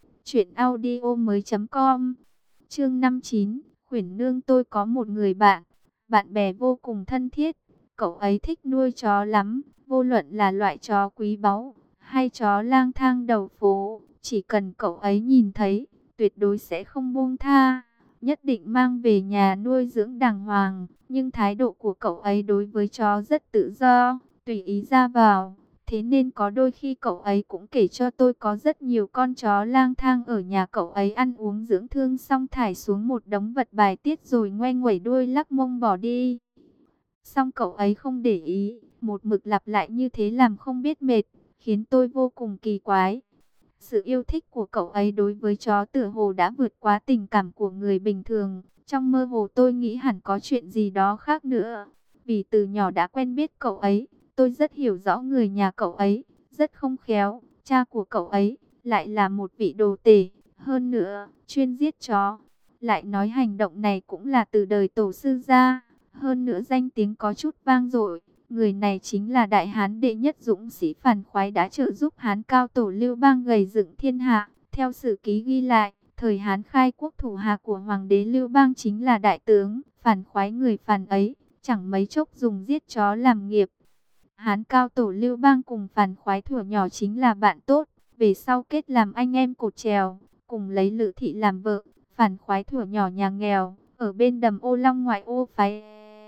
truyệnaudiomoi.com. Chương 59, Khuyển nương tôi có một người bạn, bạn bè vô cùng thân thiết. Cậu ấy thích nuôi chó lắm, vô luận là loại chó quý báu hay chó lang thang đầu phố, chỉ cần cậu ấy nhìn thấy, tuyệt đối sẽ không buông tha, nhất định mang về nhà nuôi dưỡng đàng hoàng. Nhưng thái độ của cậu ấy đối với chó rất tự do, tùy ý ra vào. Thế nên có đôi khi cậu ấy cũng kể cho tôi có rất nhiều con chó lang thang ở nhà cậu ấy ăn uống dưỡng thương xong thải xuống một đống vật bài tiết rồi ngoe nguẩy đuôi lắc mông bỏ đi. Xong cậu ấy không để ý, một mực lặp lại như thế làm không biết mệt, khiến tôi vô cùng kỳ quái. Sự yêu thích của cậu ấy đối với chó tựa hồ đã vượt quá tình cảm của người bình thường. Trong mơ hồ tôi nghĩ hẳn có chuyện gì đó khác nữa. Vì từ nhỏ đã quen biết cậu ấy, tôi rất hiểu rõ người nhà cậu ấy, rất không khéo. Cha của cậu ấy lại là một vị đồ tể, hơn nữa, chuyên giết chó. Lại nói hành động này cũng là từ đời tổ sư ra, hơn nữa danh tiếng có chút vang dội. Người này chính là đại hán đệ nhất dũng sĩ phản khoái đã trợ giúp Hán cao tổ Lưu Bang gầy dựng thiên hạ. Theo sử ký ghi lại, thời Hán khai quốc thủ hạ của hoàng đế Lưu Bang chính là đại tướng phản khoái. Người phản ấy chẳng mấy chốc dùng giết chó làm nghiệp. Hán cao tổ Lưu Bang cùng phản khoái thuở nhỏ chính là bạn tốt, về sau kết làm anh em cột chèo, cùng lấy Lữ thị làm vợ. Phản khoái thuở nhỏ nhà nghèo, ở bên đầm Ô Long ngoại ô phái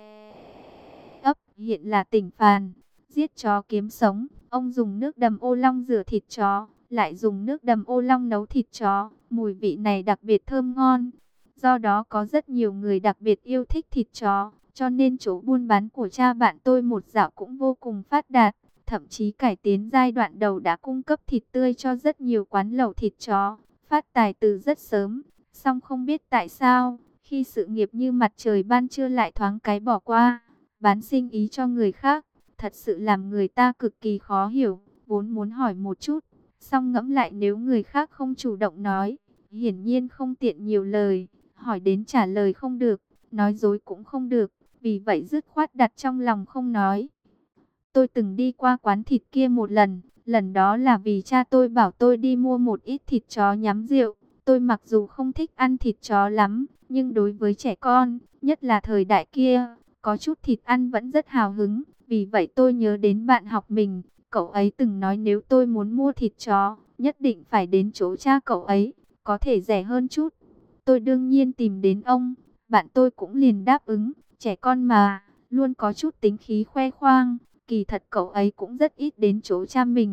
ấp, hiện là tỉnh Phàn, giết chó kiếm sống. Ông dùng nước đầm Ô Long rửa thịt chó, lại dùng nước đầm Ô Long nấu thịt chó, mùi vị này đặc biệt thơm ngon. Do đó có rất nhiều người đặc biệt yêu thích thịt chó, cho nên chỗ buôn bán của cha bạn tôi một dạo cũng vô cùng phát đạt. Thậm chí cải tiến giai đoạn đầu đã cung cấp thịt tươi cho rất nhiều quán lẩu thịt chó, phát tài từ rất sớm. Song không biết tại sao, khi sự nghiệp như mặt trời ban trưa lại thoáng cái bỏ qua, bán sinh ý cho người khác, thật sự làm người ta cực kỳ khó hiểu. Vốn muốn hỏi một chút, song ngẫm lại nếu người khác không chủ động nói, hiển nhiên không tiện nhiều lời, hỏi đến trả lời không được, nói dối cũng không được, vì vậy dứt khoát đặt trong lòng không nói. Tôi từng đi qua quán thịt kia một lần, lần đó là vì cha tôi bảo tôi đi mua một ít thịt chó nhắm rượu. Tôi mặc dù không thích ăn thịt chó lắm, nhưng đối với trẻ con, nhất là thời đại kia, có chút thịt ăn vẫn rất hào hứng. Vì vậy tôi nhớ đến bạn học mình, cậu ấy từng nói nếu tôi muốn mua thịt chó, nhất định phải đến chỗ cha cậu ấy, có thể rẻ hơn chút. Tôi đương nhiên tìm đến ông, bạn tôi cũng liền đáp ứng, trẻ con mà, luôn có chút tính khí khoe khoang. Kỳ thật cậu ấy cũng rất ít đến chỗ cha mình.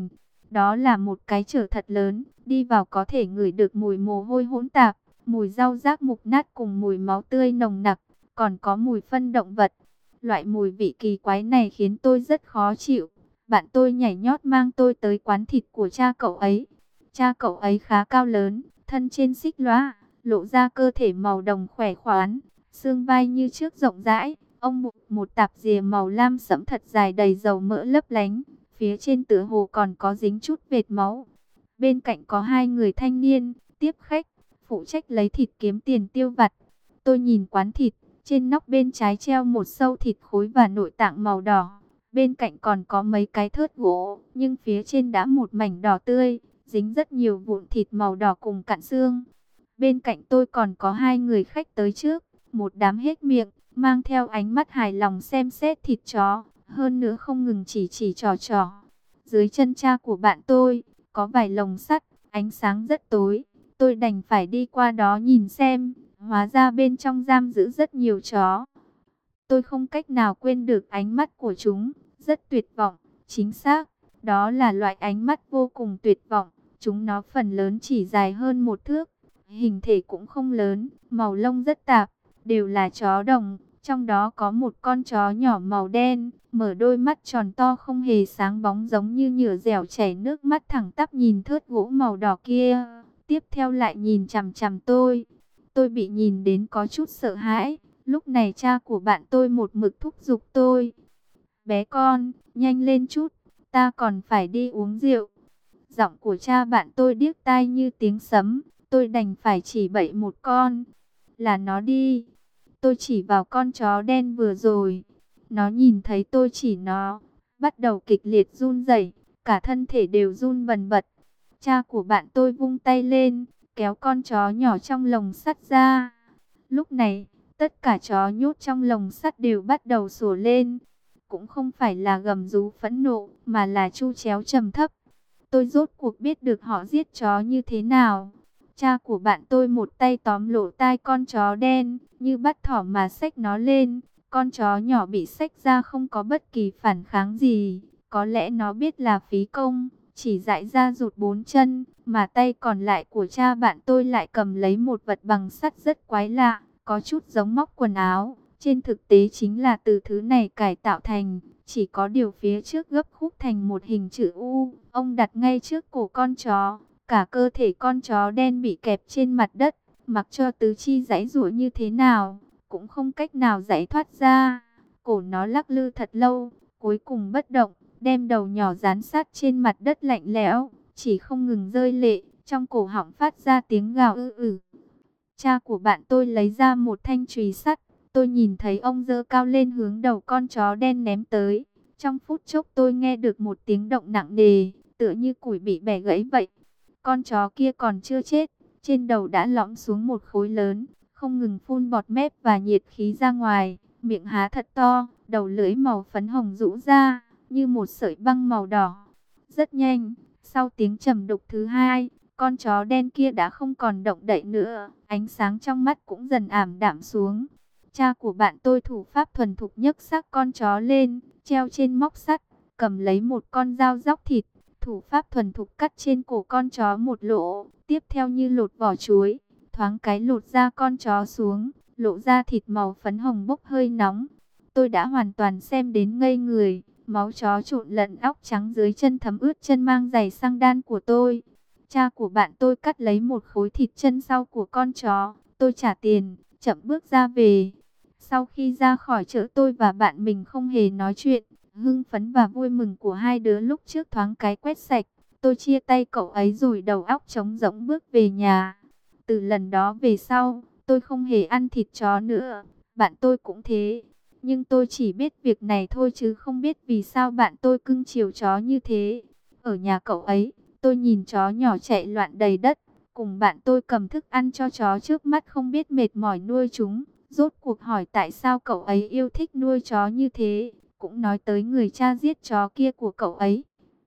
Đó là một cái chở thật lớn, đi vào có thể ngửi được mùi mồ hôi hỗn tạp, mùi rau rác mục nát cùng mùi máu tươi nồng nặc, còn có mùi phân động vật. Loại mùi vị kỳ quái này khiến tôi rất khó chịu. Bạn tôi nhảy nhót mang tôi tới quán thịt của cha cậu ấy. Cha cậu ấy khá cao lớn, thân trên xích lóa, lộ ra cơ thể màu đồng khỏe khoắn, xương vai như trước rộng rãi. Ông buộc một tạp dìa màu lam sẫm thật dài đầy dầu mỡ lấp lánh, phía trên tựa hồ còn có dính chút vệt máu. Bên cạnh có hai người thanh niên, tiếp khách, phụ trách lấy thịt kiếm tiền tiêu vặt. Tôi nhìn quán thịt, trên nóc bên trái treo một sâu thịt khối và nội tạng màu đỏ. Bên cạnh còn có mấy cái thớt gỗ, nhưng phía trên đã một mảnh đỏ tươi, dính rất nhiều vụn thịt màu đỏ cùng cặn xương. Bên cạnh tôi còn có hai người khách tới trước, một đám hết miệng, mang theo ánh mắt hài lòng xem xét thịt chó, hơn nữa không ngừng chỉ trò trò. Dưới chân cha của bạn tôi, có vài lồng sắt, ánh sáng rất tối, tôi đành phải đi qua đó nhìn xem, hóa ra bên trong giam giữ rất nhiều chó. Tôi không cách nào quên được ánh mắt của chúng, rất tuyệt vọng, chính xác, đó là loại ánh mắt vô cùng tuyệt vọng. Chúng nó phần lớn chỉ dài hơn 1 thước, hình thể cũng không lớn, màu lông rất tạp, đều là chó đồng. Trong đó có một con chó nhỏ màu đen, mở đôi mắt tròn to không hề sáng bóng giống như nhựa dẻo chảy nước mắt thẳng tắp nhìn thớt gỗ màu đỏ kia. Tiếp theo lại nhìn chằm chằm tôi. Tôi bị nhìn đến có chút sợ hãi. Lúc này cha của bạn tôi một mực thúc giục tôi. Bé con, nhanh lên chút, ta còn phải đi uống rượu. Giọng của cha bạn tôi điếc tai như tiếng sấm. Tôi đành phải chỉ bậy một con. Là nó đi. Tôi chỉ vào con chó đen vừa rồi. Nó nhìn thấy tôi chỉ nó, bắt đầu kịch liệt run rẩy, cả thân thể đều run bần bật. Cha của bạn tôi vung tay lên, kéo con chó nhỏ trong lồng sắt ra. Lúc này, tất cả chó nhốt trong lồng sắt đều bắt đầu sủa lên. Cũng không phải là gầm rú phẫn nộ, mà là tru chéo trầm thấp. Tôi rốt cuộc biết được họ giết chó như thế nào. Cha của bạn tôi một tay tóm lỗ tai con chó đen, như bắt thỏ mà xách nó lên. Con chó nhỏ bị xách ra không có bất kỳ phản kháng gì. Có lẽ nó biết là phí công, chỉ dại ra rụt 4 chân. Mà tay còn lại của cha bạn tôi lại cầm lấy một vật bằng sắt rất quái lạ, có chút giống móc quần áo. Trên thực tế chính là từ thứ này cải tạo thành, chỉ có điều phía trước gấp khúc thành một hình chữ U. Ông đặt ngay trước cổ con chó. Cả cơ thể con chó đen bị kẹp trên mặt đất, mặc cho tứ chi giãy giụa như thế nào, cũng không cách nào giải thoát ra. Cổ nó lắc lư thật lâu, cuối cùng bất động, đem đầu nhỏ dán sát trên mặt đất lạnh lẽo, chỉ không ngừng rơi lệ, trong cổ họng phát ra tiếng gào ư ử. Cha của bạn tôi lấy ra một thanh chùy sắt, tôi nhìn thấy ông giơ cao lên hướng đầu con chó đen ném tới. Trong phút chốc tôi nghe được một tiếng động nặng nề, tựa như củi bị bẻ gãy vậy. Con chó kia còn chưa chết, trên đầu đã lõm xuống một khối lớn, không ngừng phun bọt mép và nhiệt khí ra ngoài, miệng há thật to, đầu lưỡi màu phấn hồng rũ ra, như một sợi băng màu đỏ. Rất nhanh, sau tiếng trầm đục thứ hai, con chó đen kia đã không còn động đậy nữa, ánh sáng trong mắt cũng dần ảm đạm xuống. Cha của bạn tôi thủ pháp thuần thục nhấc xác con chó lên, treo trên móc sắt, cầm lấy một con dao róc thịt. Thủ pháp thuần thục cắt trên cổ con chó một lỗ, tiếp theo như lột vỏ chuối, thoáng cái lột da con chó xuống, lộ ra thịt màu phấn hồng bốc hơi nóng. Tôi đã hoàn toàn xem đến ngây người, máu chó trộn lẫn óc trắng dưới chân thấm ướt chân mang giày xăng đan của tôi. Cha của bạn tôi cắt lấy một khối thịt chân sau của con chó, tôi trả tiền, chậm bước ra về. Sau khi ra khỏi chợ tôi và bạn mình không hề nói chuyện. Hưng phấn và vui mừng của hai đứa lúc trước thoáng cái quét sạch. Tôi chia tay cậu ấy rồi đầu óc trống rỗng bước về nhà. Từ lần đó về sau, tôi không hề ăn thịt chó nữa. Bạn tôi cũng thế. Nhưng tôi chỉ biết việc này thôi chứ không biết vì sao bạn tôi cưng chiều chó như thế. Ở nhà cậu ấy, tôi nhìn chó nhỏ chạy loạn đầy đất. Cùng bạn tôi cầm thức ăn cho chó trước mắt không biết mệt mỏi nuôi chúng. Rốt cuộc hỏi tại sao cậu ấy yêu thích nuôi chó như thế. Cũng nói tới người cha giết chó kia của cậu ấy.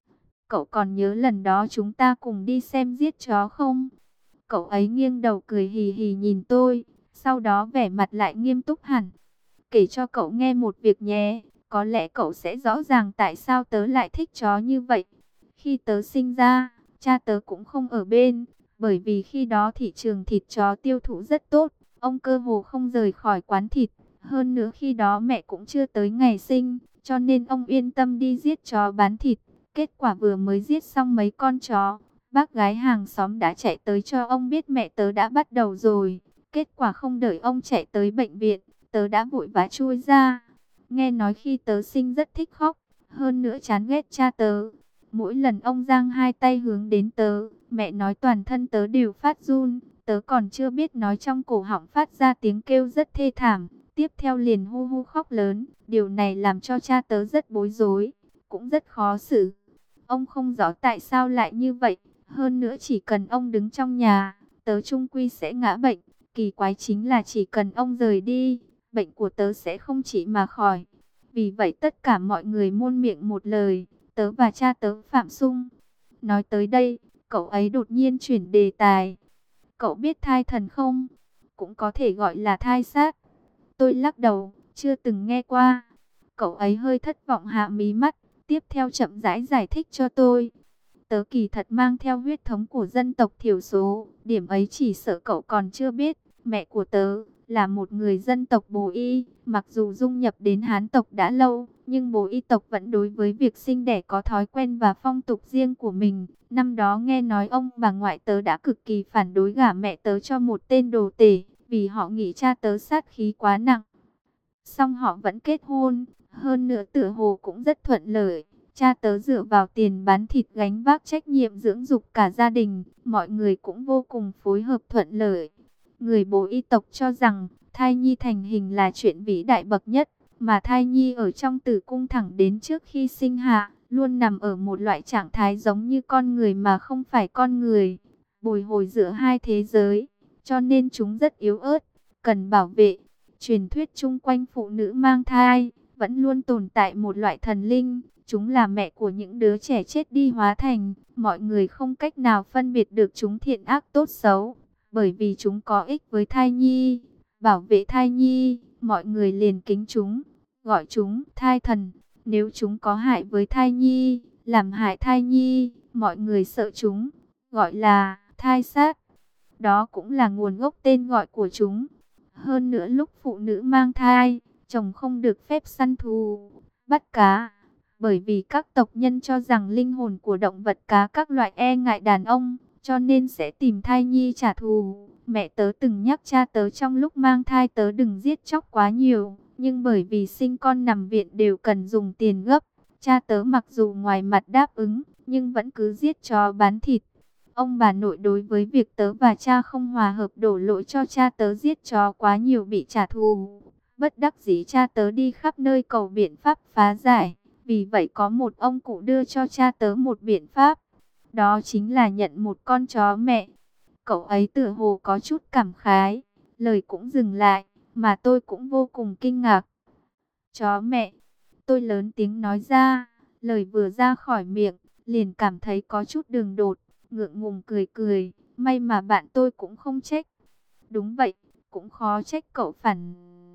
Cậu còn nhớ lần đó chúng ta cùng đi xem giết chó không? Cậu ấy nghiêng đầu cười hì hì nhìn tôi, sau đó vẻ mặt lại nghiêm túc hẳn. Kể cho cậu nghe một việc nhé, có lẽ cậu sẽ rõ ràng tại sao tớ lại thích chó như vậy. Khi tớ sinh ra, cha tớ cũng không ở bên, bởi vì khi đó thị trường thịt chó tiêu thụ rất tốt, ông cơ hồ không rời khỏi quán thịt. Hơn nữa khi đó mẹ cũng chưa tới ngày sinh, cho nên ông yên tâm đi giết chó bán thịt. Kết quả vừa mới giết xong mấy con chó, bác gái hàng xóm đã chạy tới cho ông biết mẹ tớ đã bắt đầu rồi. Kết quả không đợi ông chạy tới bệnh viện, tớ đã vội vã chui ra. Nghe nói khi tớ sinh rất thích khóc, hơn nữa chán ghét cha tớ. Mỗi lần ông giang hai tay hướng đến tớ, mẹ nói toàn thân tớ đều phát run. Tớ còn chưa biết nói trong cổ họng phát ra tiếng kêu rất thê thảm. Tiếp theo liền hu hu khóc lớn. Điều này làm cho cha tớ rất bối rối, cũng rất khó xử. Ông không rõ tại sao lại như vậy. Hơn nữa chỉ cần ông đứng trong nhà, tớ chung quy sẽ ngã bệnh. Kỳ quái chính là chỉ cần ông rời đi, bệnh của tớ sẽ không chỉ mà khỏi. Vì vậy tất cả mọi người muôn miệng một lời, tớ và cha tớ Phạm Sung. Nói tới đây, cậu ấy đột nhiên chuyển đề tài. Cậu biết thai thần không? Cũng có thể gọi là thai sát. Tôi lắc đầu, chưa từng nghe qua. Cậu ấy hơi thất vọng hạ mí mắt, tiếp theo chậm rãi giải thích cho tôi. Tớ kỳ thật mang theo huyết thống của dân tộc thiểu số, điểm ấy chỉ sợ cậu còn chưa biết. Mẹ của tớ là một người dân tộc Bồ Y, mặc dù dung nhập đến Hán tộc đã lâu, nhưng Bồ Y tộc vẫn đối với việc sinh đẻ có thói quen và phong tục riêng của mình. Năm đó nghe nói ông bà ngoại tớ đã cực kỳ phản đối gả mẹ tớ cho một tên đồ tể, vì họ nghĩ cha tớ sát khí quá nặng. Song họ vẫn kết hôn, hơn nữa tựa hồ cũng rất thuận lợi. Cha tớ dựa vào tiền bán thịt gánh vác trách nhiệm dưỡng dục cả gia đình, mọi người cũng vô cùng phối hợp thuận lợi. Người Bồ Y tộc cho rằng thai nhi thành hình là chuyện vĩ đại bậc nhất, mà thai nhi ở trong tử cung thẳng đến trước khi sinh hạ, luôn nằm ở một loại trạng thái giống như con người mà không phải con người, bồi hồi giữa hai thế giới, cho nên chúng rất yếu ớt, cần bảo vệ. Truyền thuyết chung quanh phụ nữ mang thai, vẫn luôn tồn tại một loại thần linh, chúng là mẹ của những đứa trẻ chết đi hóa thành, mọi người không cách nào phân biệt được chúng thiện ác tốt xấu, bởi vì chúng có ích với thai nhi, bảo vệ thai nhi, mọi người liền kính chúng, gọi chúng thai thần. Nếu chúng có hại với thai nhi, làm hại thai nhi, mọi người sợ chúng, gọi là thai sát. Đó cũng là nguồn gốc tên gọi của chúng. Hơn nữa lúc phụ nữ mang thai, chồng không được phép săn thú, bắt cá. Bởi vì các tộc nhân cho rằng linh hồn của động vật cá các loại e ngại đàn ông, cho nên sẽ tìm thai nhi trả thù. Mẹ tớ từng nhắc cha tớ trong lúc mang thai tớ đừng giết chóc quá nhiều. Nhưng bởi vì sinh con nằm viện đều cần dùng tiền gấp, cha tớ mặc dù ngoài mặt đáp ứng, nhưng vẫn cứ giết chó bán thịt. Ông bà nội đối với việc tớ và cha không hòa hợp đổ lỗi cho cha tớ giết chó quá nhiều bị trả thù. Bất đắc dĩ cha tớ đi khắp nơi cầu biện pháp phá giải. Vì vậy có một ông cụ đưa cho cha tớ một biện pháp. Đó chính là nhận một con chó mẹ. Cậu ấy tựa hồ có chút cảm khái. Lời cũng dừng lại, mà tôi cũng vô cùng kinh ngạc. Chó mẹ, tôi lớn tiếng nói ra. Lời vừa ra khỏi miệng, liền cảm thấy có chút đường đột. Ngượng ngùng cười cười, may mà bạn tôi cũng không trách. Đúng vậy, cũng khó trách cậu phản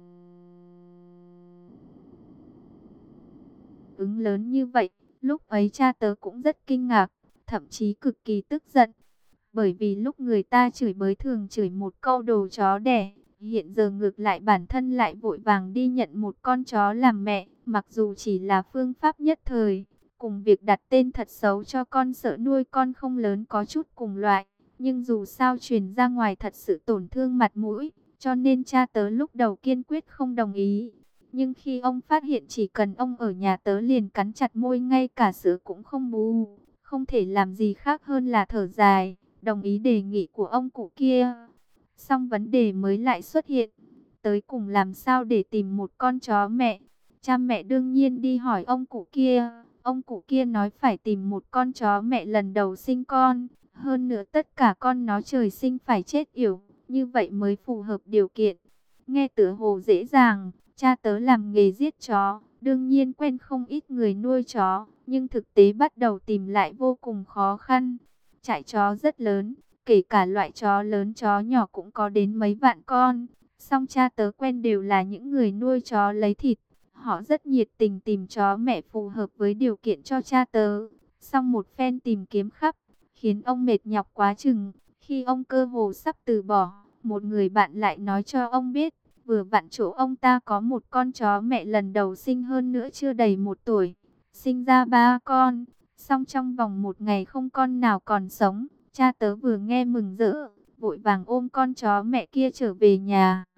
ứng lớn như vậy. Lúc ấy cha tớ cũng rất kinh ngạc, thậm chí cực kỳ tức giận. Bởi vì lúc người ta chửi bới thường chửi một câu đồ chó đẻ, hiện giờ ngược lại bản thân lại vội vàng đi nhận một con chó làm mẹ, mặc dù chỉ là phương pháp nhất thời. Cùng việc đặt tên thật xấu cho con sợ nuôi con không lớn có chút cùng loại, nhưng dù sao truyền ra ngoài thật sự tổn thương mặt mũi, cho nên cha tớ lúc đầu kiên quyết không đồng ý. Nhưng khi ông phát hiện chỉ cần ông ở nhà tớ liền cắn chặt môi ngay cả sữa cũng không bú, không thể làm gì khác hơn là thở dài, đồng ý đề nghị của ông cụ kia. Xong vấn đề mới lại xuất hiện, tới cùng làm sao để tìm một con chó mẹ. Cha mẹ đương nhiên đi hỏi ông cụ kia. Ông cụ kia nói phải tìm một con chó mẹ lần đầu sinh con. Hơn nữa tất cả con nó trời sinh phải chết yểu. Như vậy mới phù hợp điều kiện. Nghe tựa hồ dễ dàng. Cha tớ làm nghề giết chó. Đương nhiên quen không ít người nuôi chó. Nhưng thực tế bắt đầu tìm lại vô cùng khó khăn. Trại chó rất lớn. Kể cả loại chó lớn chó nhỏ cũng có đến mấy vạn con. Song cha tớ quen đều là những người nuôi chó lấy thịt. Họ rất nhiệt tình tìm chó mẹ phù hợp với điều kiện cho cha tớ. Xong một phen tìm kiếm khắp, khiến ông mệt nhọc quá chừng. Khi ông cơ hồ sắp từ bỏ, một người bạn lại nói cho ông biết, vừa vặn chỗ ông ta có một con chó mẹ lần đầu sinh, hơn nữa chưa đầy 1 tuổi. Sinh ra 3 con, xong trong vòng 1 ngày không con nào còn sống. Cha tớ vừa nghe mừng rỡ, vội vàng ôm con chó mẹ kia trở về nhà.